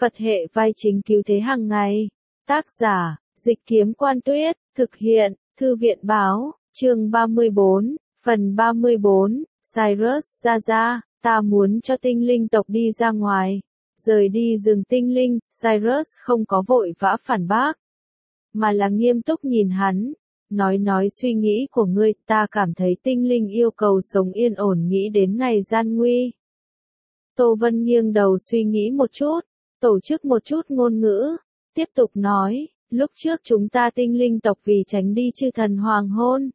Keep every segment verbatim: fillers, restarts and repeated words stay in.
Phật hệ vai chính cứu thế hàng ngày. Tác giả, Dịch Kiếm Quan Tuyết, thực hiện, Thư viện Báo, chương ba mươi bốn, phần ba mươi bốn, Cyrus ra ra, ta muốn cho tinh linh tộc đi ra ngoài. Rời đi rừng tinh linh, Cyrus không có vội vã phản bác, mà là nghiêm túc nhìn hắn. Nói nói suy nghĩ của ngươi, ta cảm thấy tinh linh yêu cầu sống yên ổn nghĩ đến ngày gian nguy. Tô Vân nghiêng đầu suy nghĩ một chút, tổ chức một chút ngôn ngữ, tiếp tục nói, lúc trước chúng ta tinh linh tộc vì tránh đi chư thần hoàng hôn.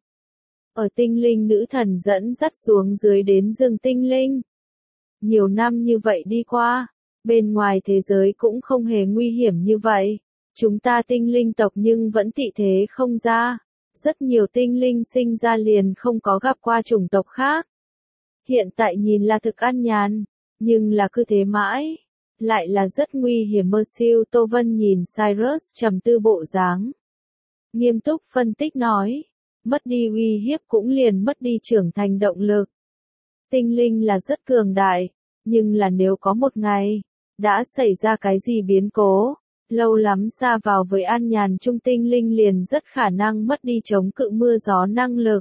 Ở tinh linh nữ thần dẫn dắt xuống dưới đến rừng tinh linh. Nhiều năm như vậy đi qua, bên ngoài thế giới cũng không hề nguy hiểm như vậy. Chúng ta tinh linh tộc nhưng vẫn tị thế không ra. Rất nhiều tinh linh sinh ra liền không có gặp qua chủng tộc khác. Hiện tại nhìn là thực an nhàn, nhưng là cứ thế mãi, lại là rất nguy hiểm mơ siêu. Tô Vân nhìn Cyrus trầm tư bộ dáng, nghiêm túc phân tích nói, mất đi uy hiếp cũng liền mất đi trưởng thành động lực. Tinh linh là rất cường đại, nhưng là nếu có một ngày, đã xảy ra cái gì biến cố, lâu lắm xa vào với an nhàn trung tinh linh liền rất khả năng mất đi chống cự mưa gió năng lực.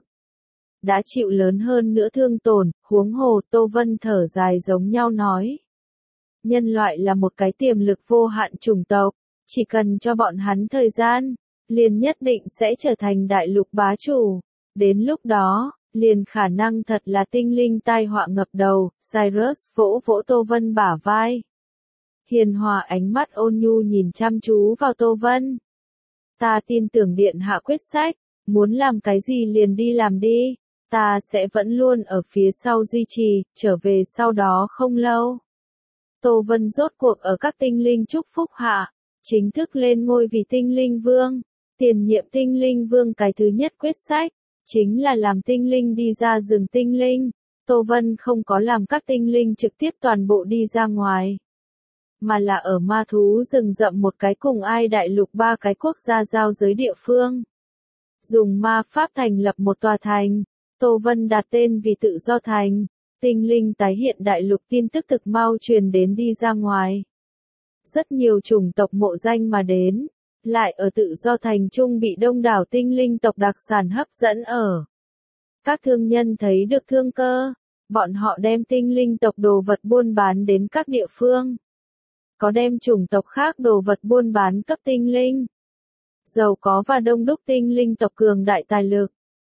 Đã chịu lớn hơn nữa thương tổn, huống hồ. Tô Vân thở dài giống nhau nói. Nhân loại là một cái tiềm lực vô hạn chủng tộc, chỉ cần cho bọn hắn thời gian, liền nhất định sẽ trở thành đại lục bá chủ. Đến lúc đó, liền khả năng thật là tinh linh tai họa ngập đầu. Cyrus vỗ vỗ Tô Vân bả vai. Hiền hòa ánh mắt ôn nhu nhìn chăm chú vào Tô Vân. Ta tin tưởng điện hạ quyết sách, muốn làm cái gì liền đi làm đi, ta sẽ vẫn luôn ở phía sau duy trì, trở về sau đó không lâu. Tô Vân rốt cuộc ở các tinh linh chúc phúc hạ, chính thức lên ngôi vì tinh linh vương. Tiền nhiệm tinh linh vương cái thứ nhất quyết sách, chính là làm tinh linh đi ra rừng tinh linh. Tô Vân không có làm các tinh linh trực tiếp toàn bộ đi ra ngoài, mà là ở ma thú rừng rậm một cái cùng ai đại lục ba cái quốc gia giao giới địa phương. Dùng ma pháp thành lập một tòa thành, Tô Vân đặt tên vì Tự Do Thành. Tinh linh tái hiện đại lục tin tức thực mau truyền đến đi ra ngoài. Rất nhiều chủng tộc mộ danh mà đến, lại ở Tự Do Thành trung bị đông đảo tinh linh tộc đặc sản hấp dẫn ở. Các thương nhân thấy được thương cơ, bọn họ đem tinh linh tộc đồ vật buôn bán đến các địa phương. Có đem chủng tộc khác đồ vật buôn bán cấp tinh linh. Giàu có và đông đúc tinh linh tộc cường đại tài lực.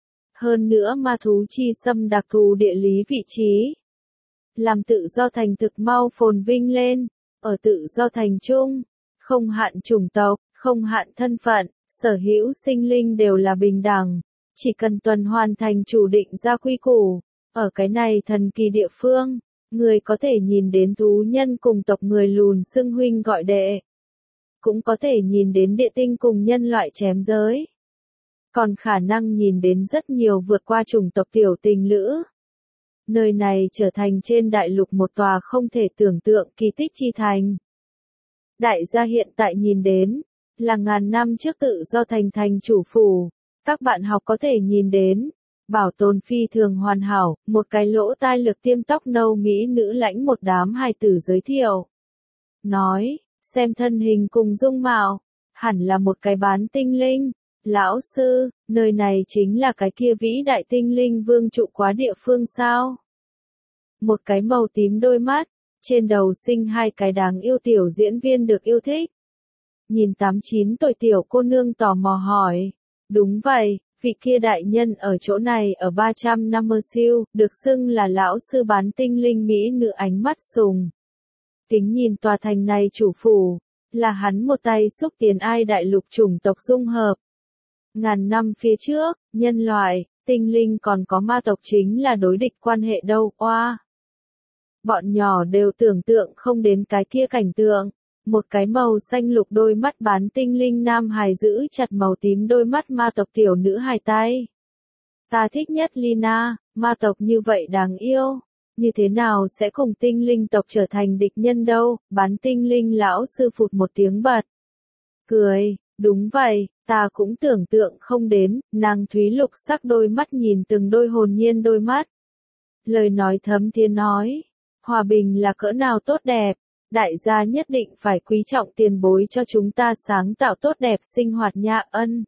Hơn nữa ma thú chi xâm đặc thù địa lý vị trí, làm Tự Do Thành thực mau phồn vinh lên. Ở Tự Do Thành chung, không hạn chủng tộc, không hạn thân phận, sở hữu sinh linh đều là bình đẳng, chỉ cần tuần hoàn thành chủ định ra quy củ. Ở cái này thần kỳ địa phương, người có thể nhìn đến thú nhân cùng tộc người lùn xưng huynh gọi đệ, cũng có thể nhìn đến địa tinh cùng nhân loại chém giới, còn khả năng nhìn đến rất nhiều vượt qua chủng tộc tiểu tình lữ. Nơi này trở thành trên đại lục một tòa không thể tưởng tượng kỳ tích chi thành. Đại gia hiện tại nhìn đến, là ngàn năm trước Tự Do Thành thành chủ phủ. Các bạn học có thể nhìn đến, bảo tồn phi thường hoàn hảo, một cái lỗ tai lực tiêm tóc nâu mỹ nữ lãnh một đám hài tử giới thiệu. Nói, xem thân hình cùng dung mạo, hẳn là một cái bán tinh linh. Lão sư, nơi này chính là cái kia vĩ đại tinh linh vương trụ quá địa phương sao? Một cái màu tím đôi mắt, trên đầu sinh hai cái đáng yêu tiểu diễn viên được yêu thích. Nhìn tám chín tuổi tiểu cô nương tò mò hỏi. Đúng vậy, vị kia đại nhân ở chỗ này ở ba trăm năm mươi siêu, được xưng là lão sư bán tinh linh mỹ nữ ánh mắt sùng. Kính nhìn tòa thành này chủ phủ, là hắn một tay xúc tiến ai đại lục chủng tộc dung hợp. Ngàn năm phía trước, nhân loại, tinh linh còn có ma tộc chính là đối địch quan hệ đâu, oa. Bọn nhỏ đều tưởng tượng không đến cái kia cảnh tượng. Một cái màu xanh lục đôi mắt bán tinh linh nam hài giữ chặt màu tím đôi mắt ma tộc tiểu nữ hài tay. Ta thích nhất Lina, ma tộc như vậy đáng yêu. Như thế nào sẽ cùng tinh linh tộc trở thành địch nhân đâu, bán tinh linh lão sư phụt một tiếng bật. Cười, đúng vậy, ta cũng tưởng tượng không đến, nàng thúy lục sắc đôi mắt nhìn từng đôi hồn nhiên đôi mắt. Lời nói thấm thía nói, hòa bình là cỡ nào tốt đẹp, Đại gia nhất định phải quý trọng tiền bối cho chúng ta sáng tạo tốt đẹp sinh hoạt nha ân.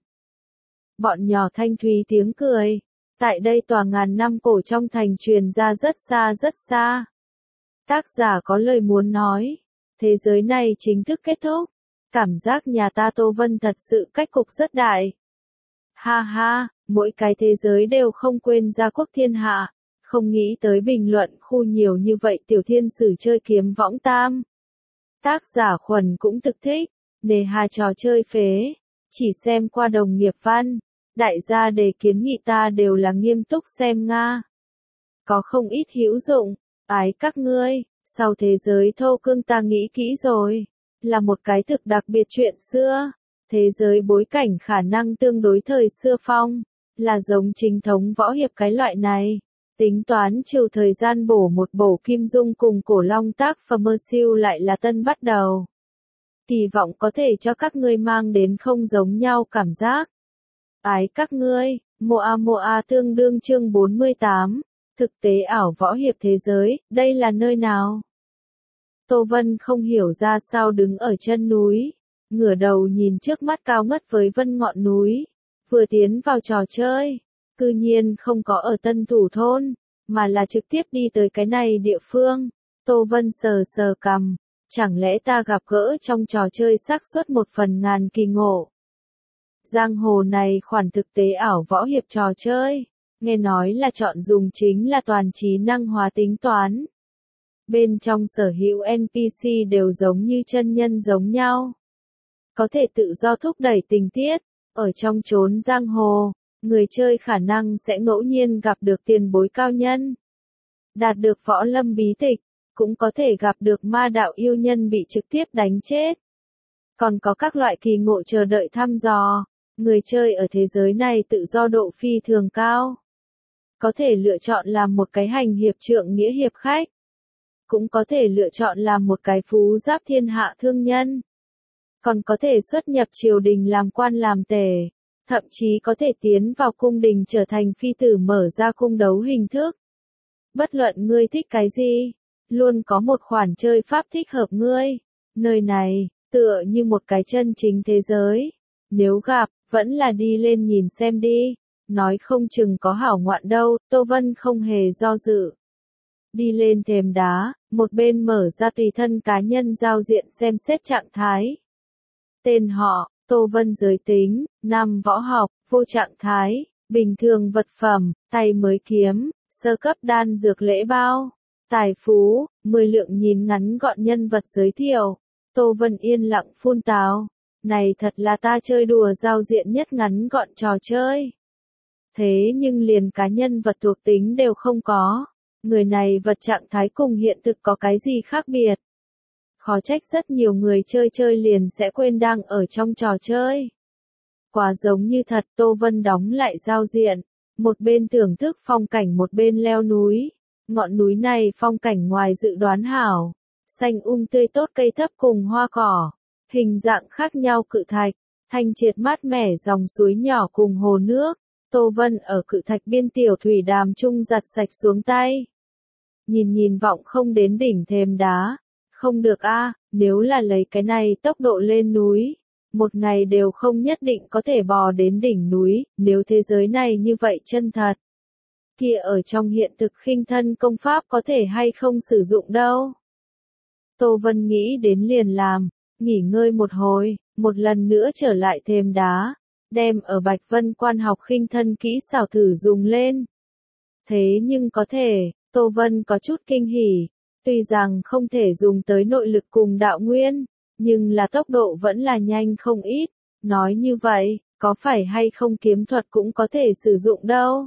Bọn nhỏ thanh thúy tiếng cười. Tại đây tòa ngàn năm cổ trong thành truyền ra rất xa rất xa. Tác giả có lời muốn nói. Thế giới này chính thức kết thúc. Cảm giác nhà ta Tô Vân thật sự cách cục rất đại. Ha ha, mỗi cái thế giới đều không quên gia quốc thiên hạ. Không nghĩ tới bình luận khu nhiều như vậy tiểu thiên sử chơi kiếm võng tam. Tác giả Khuẩn cũng thực thích. Nề hà trò chơi phế. Chỉ xem qua đồng nghiệp văn. Đại gia đề kiến nghị ta đều là nghiêm túc xem Nga. Có không ít hữu dụng. Ái các ngươi. Sau thế giới thô cương ta nghĩ kỹ rồi. Là một cái thực đặc biệt chuyện xưa. Thế giới bối cảnh khả năng tương đối thời xưa phong. Là giống chính thống võ hiệp cái loại này. Tính toán chiều thời gian bổ một bổ Kim Dung cùng cổ long tác và mơ siêu lại là tân bắt đầu. Kỳ vọng có thể cho các ngươi mang đến không giống nhau cảm giác. Ái các ngươi, Moa Moa tương đương chương bốn mươi tám. Thực tế ảo võ hiệp thế giới, đây là nơi nào? Tô Vân không hiểu ra sao đứng ở chân núi. Ngửa đầu nhìn trước mắt cao ngất với vân ngọn núi. Vừa tiến vào trò chơi. Cư nhiên không có ở Tân Thủ Thôn. Mà là trực tiếp đi tới cái này địa phương. Tô Vân sờ sờ cằm. Chẳng lẽ ta gặp gỡ trong trò chơi xác suất một phần ngàn kỳ ngộ. Giang hồ này khoản thực tế ảo võ hiệp trò chơi. Nghe nói là chọn dùng chính là toàn trí năng hóa tính toán. Bên trong sở hữu en pê xê đều giống như chân nhân giống nhau. Có thể tự do thúc đẩy tình tiết. Ở trong chốn giang hồ, người chơi khả năng sẽ ngẫu nhiên gặp được tiền bối cao nhân. Đạt được võ lâm bí tịch. Cũng có thể gặp được ma đạo yêu nhân bị trực tiếp đánh chết. Còn có các loại kỳ ngộ chờ đợi thăm dò. Người chơi ở thế giới này tự do độ phi thường cao. Có thể lựa chọn làm một cái hành hiệp trượng nghĩa hiệp khách. Cũng có thể lựa chọn làm một cái phú giáp thiên hạ thương nhân. Còn có thể xuất nhập triều đình làm quan làm tể. Thậm chí có thể tiến vào cung đình trở thành phi tử mở ra cung đấu hình thức. Bất luận ngươi thích cái gì, luôn có một khoản chơi pháp thích hợp ngươi. Nơi này, tựa như một cái chân chính thế giới. Nếu gặp, vẫn là đi lên nhìn xem đi. Nói không chừng có hảo ngoạn đâu, Tô Vân không hề do dự. Đi lên thềm đá, một bên mở ra tùy thân cá nhân giao diện xem xét trạng thái. Tên họ, Tô Vân giới tính, năm võ học, vô trạng thái, bình thường vật phẩm, tay mới kiếm, sơ cấp đan dược lễ bao, tài phú, mười lượng nhìn ngắn gọn nhân vật giới thiệu. Tô Vân yên lặng phun tào. Này thật là ta chơi đùa giao diện nhất ngắn gọn trò chơi. Thế nhưng liền cá nhân vật thuộc tính đều không có. Người này vật trạng thái cùng hiện thực có cái gì khác biệt. Khó trách rất nhiều người chơi chơi liền sẽ quên đang ở trong trò chơi. Quá giống như thật. Tô Vân đóng lại giao diện. Một bên thưởng thức phong cảnh một bên leo núi. Ngọn núi này phong cảnh ngoài dự đoán hảo. Xanh um tươi tốt cây thấp cùng hoa cỏ. Hình dạng khác nhau cự thạch. Thanh triệt mát mẻ dòng suối nhỏ cùng hồ nước. Tô Vân ở cự thạch biên tiểu thủy đàm chung giặt sạch xuống tay. Nhìn nhìn vọng không đến đỉnh thềm đá. Không được a, nếu là lấy cái này tốc độ lên núi. Một ngày đều không nhất định có thể bò đến đỉnh núi, nếu thế giới này như vậy chân thật. Kia ở trong hiện thực khinh thân công pháp có thể hay không sử dụng đâu. Tô Vân nghĩ đến liền làm, nghỉ ngơi một hồi, một lần nữa trở lại thềm đá. Đem ở Bạch Vân Quan học khinh thân kỹ xảo thử dùng lên. Thế nhưng có thể, Tô Vân có chút kinh hỉ. Tuy rằng không thể dùng tới nội lực cùng đạo nguyên, nhưng là tốc độ vẫn là nhanh không ít. Nói như vậy, có phải hay không kiếm thuật cũng có thể sử dụng đâu.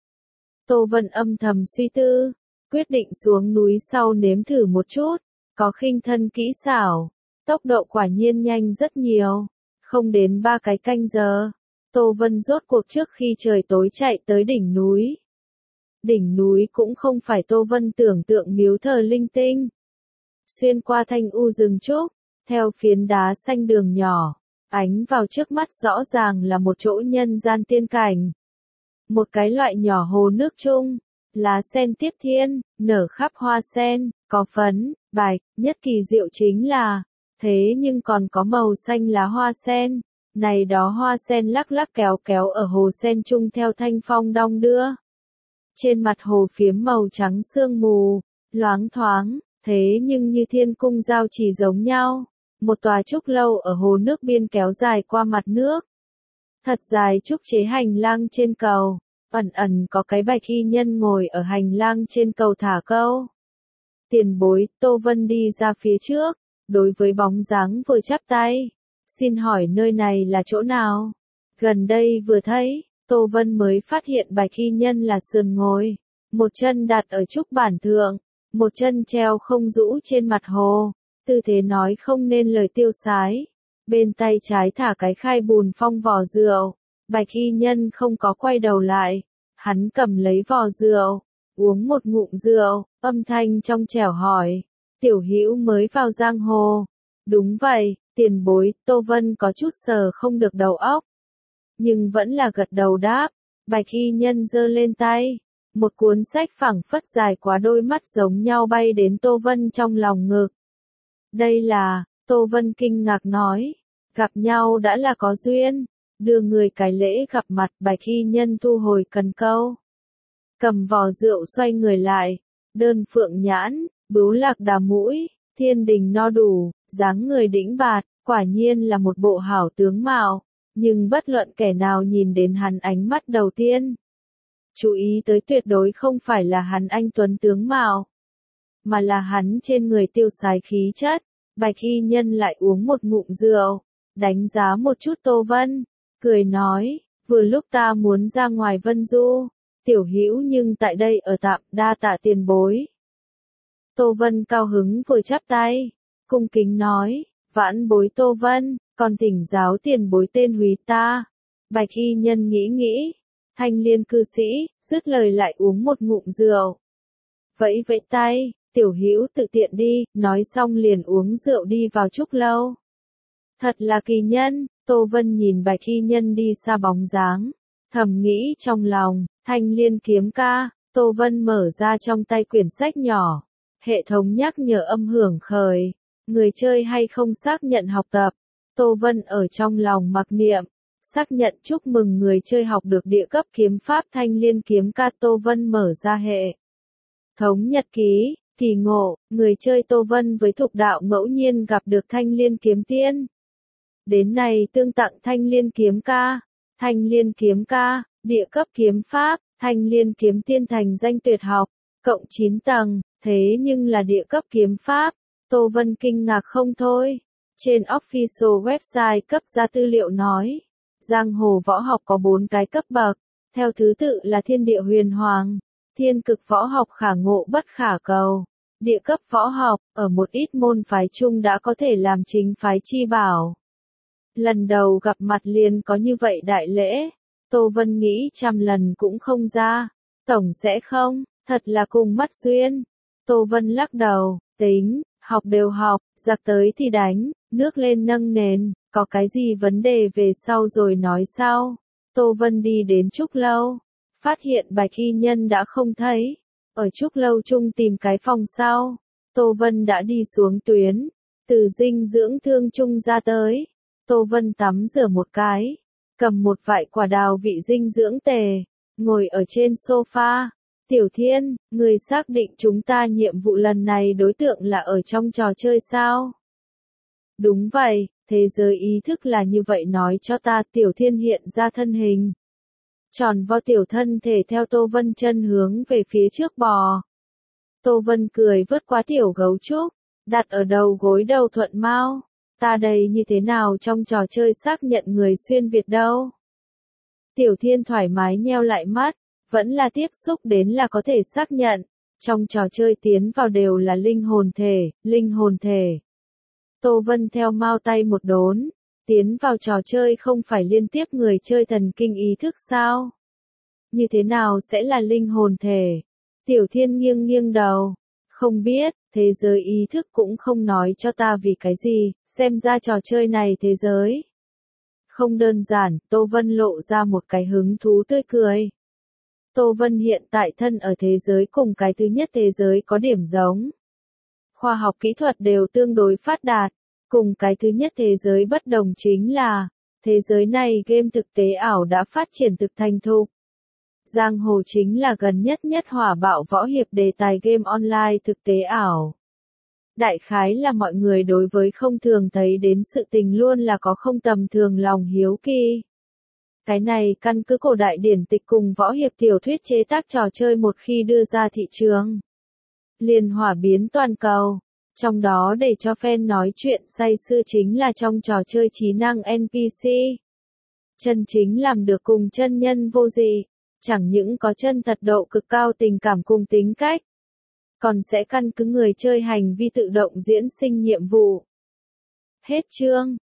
Tô Vân âm thầm suy tư, quyết định xuống núi sau nếm thử một chút. Có khinh thân kỹ xảo, tốc độ quả nhiên nhanh rất nhiều. Không đến ba cái canh giờ, Tô Vân rốt cuộc trước khi trời tối chạy tới đỉnh núi. Đỉnh núi cũng không phải Tô Vân tưởng tượng miếu thờ linh tinh. Xuyên qua thanh u rừng trúc, theo phiến đá xanh đường nhỏ, ánh vào trước mắt rõ ràng là một chỗ nhân gian tiên cảnh. Một cái loại nhỏ hồ nước chung, lá sen tiếp thiên, nở khắp hoa sen, có phấn, bạch, nhất kỳ diệu chính là, thế nhưng còn có màu xanh lá hoa sen. Này đó hoa sen lắc lắc kéo kéo ở hồ sen chung theo thanh phong đong đưa. Trên mặt hồ phiếm màu trắng sương mù, loáng thoáng, thế nhưng như thiên cung giao chỉ giống nhau. Một tòa trúc lâu ở hồ nước biên kéo dài qua mặt nước. Thật dài trúc chế hành lang trên cầu, ẩn ẩn có cái bạch y nhân ngồi ở hành lang trên cầu thả câu. Tiền bối, Tô Vân đi ra phía trước, đối với bóng dáng vừa chắp tay. Xin hỏi nơi này là chỗ nào? Gần đây vừa thấy, Tô Vân mới phát hiện bạch y nhân là sườn ngồi. Một chân đặt ở trúc bản thượng, một chân treo không rũ trên mặt hồ. Tư thế nói không nên lời tiêu sái. Bên tay trái thả cái khay bùn phong vò rượu. Bạch y nhân không có quay đầu lại. Hắn cầm lấy vò rượu, uống một ngụm rượu, âm thanh trong trẻo hỏi. Tiểu hữu mới vào giang hồ. Đúng vậy, tiền bối, Tô Vân có chút sờ không được đầu óc. Nhưng vẫn là gật đầu đáp. Bạch y nhân giơ lên tay. Một cuốn sách phẳng phất dài quá đôi mắt giống nhau bay đến Tô Vân trong lòng ngực. Đây là, Tô Vân kinh ngạc nói. Gặp nhau đã là có duyên. Đưa người cái lễ gặp mặt bạch y nhân thu hồi cần câu. Cầm vò rượu xoay người lại. Đơn phượng nhãn, bướu lạc đà mũi, thiên đình no đủ, dáng người đĩnh bạt, quả nhiên là một bộ hảo tướng mạo. Nhưng bất luận kẻ nào nhìn đến hắn ánh mắt đầu tiên. Chú ý tới tuyệt đối không phải là hắn anh tuấn tướng mạo. Mà là hắn trên người tiêu sái khí chất. Bạch y nhân lại uống một ngụm rượu. Đánh giá một chút Tô Vân. Cười nói, vừa lúc ta muốn ra ngoài vân du. Tiểu hữu nhưng tại đây ở tạm đa tạ tiền bối. Tô Vân cao hứng vừa chắp tay. Cung kính nói, vãn bối Tô Vân, còn thỉnh giáo tiền bối tên húy ta. Bạch y nhân nghĩ nghĩ. Thanh liên cư sĩ, dứt lời lại uống một ngụm rượu. Vẫy vẫy tay, tiểu hữu tự tiện đi, nói xong liền uống rượu đi vào trúc lâu. Thật là kỳ nhân, Tô Vân nhìn bạch y nhân đi xa bóng dáng. Thầm nghĩ trong lòng, thanh liên kiếm ca, Tô Vân mở ra trong tay quyển sách nhỏ. Hệ thống nhắc nhở âm hưởng khởi. Người chơi hay không xác nhận học tập. Tô Vân ở trong lòng mặc niệm. Xác nhận chúc mừng người chơi học được địa cấp kiếm pháp thanh liên kiếm ca. Tô Vân mở ra hệ thống nhật ký, kỳ ngộ, người chơi Tô Vân với thục đạo ngẫu nhiên gặp được thanh liên kiếm tiên. Đến này tương tặng thanh liên kiếm ca, thanh liên kiếm ca, địa cấp kiếm pháp, thanh liên kiếm tiên thành danh tuyệt học, cộng chín tầng, thế nhưng là địa cấp kiếm pháp. Tô Vân kinh ngạc không thôi. Trên official website cấp ra tư liệu nói. Giang hồ võ học có bốn cái cấp bậc, theo thứ tự là thiên địa huyền hoàng, thiên cực võ học khả ngộ bất khả cầu, địa cấp võ học, ở một ít môn phái chung đã có thể làm chính phái chi bảo. Lần đầu gặp mặt liền có như vậy đại lễ, Tô Vân nghĩ trăm lần cũng không ra, tổng sẽ không, thật là cùng mắt duyên. Tô Vân lắc đầu, tính, học đều học, giặc tới thì đánh, nước lên nâng nền. Có cái gì vấn đề về sau rồi nói sau. Tô Vân đi đến trúc lâu. Phát hiện bạch y nhân đã không thấy. Ở trúc lâu chung tìm cái phòng sau. Tô Vân đã đi xuống tuyến. Từ dinh dưỡng thương chung ra tới. Tô Vân tắm rửa một cái. Cầm một vại quả đào vị dinh dưỡng tề. Ngồi ở trên sofa. Tiểu Thiên, người xác định chúng ta nhiệm vụ lần này đối tượng là ở trong trò chơi sao? Đúng vậy. Thế giới ý thức là như vậy nói cho ta. Tiểu Thiên hiện ra thân hình. Tròn vo tiểu thân thể theo Tô Vân chân hướng về phía trước bò. Tô Vân cười vớt qua tiểu gấu trúc. Đặt ở đầu gối đầu thuận mau. Ta đây như thế nào trong trò chơi xác nhận người xuyên Việt đâu. Tiểu Thiên thoải mái nheo lại mắt. Vẫn là tiếp xúc đến là có thể xác nhận. Trong trò chơi tiến vào đều là linh hồn thể, linh hồn thể. Tô Vân theo mau tay một đốn, tiến vào trò chơi không phải liên tiếp người chơi thần kinh ý thức sao? Như thế nào sẽ là linh hồn thể? Tiểu Thiên nghiêng nghiêng đầu, không biết, thế giới ý thức cũng không nói cho ta vì cái gì, xem ra trò chơi này thế giới. Không đơn giản, Tô Vân lộ ra một cái hứng thú tươi cười. Tô Vân hiện tại thân ở thế giới cùng cái thứ nhất thế giới có điểm giống. khoa học kỹ thuật đều tương đối phát đạt. Cùng cái thứ nhất thế giới bất đồng chính là, thế giới này game thực tế ảo đã phát triển thực thành thục. Giang hồ chính là gần nhất nhất hỏa bạo võ hiệp đề tài game online thực tế ảo. Đại khái là mọi người đối với không thường thấy đến sự tình luôn là có không tầm thường lòng hiếu kỳ. Cái này căn cứ cổ đại điển tịch cùng võ hiệp tiểu thuyết chế tác trò chơi một khi đưa ra thị trường, liền hỏa biến toàn cầu. Trong đó để cho fan nói chuyện say sưa chính là trong trò chơi trí năng en pê xê. Chân chính làm được cùng chân nhân vô dị, chẳng những có chân thật độ cực cao tình cảm cùng tính cách, còn sẽ căn cứ người chơi hành vi tự động diễn sinh nhiệm vụ. Hết chương.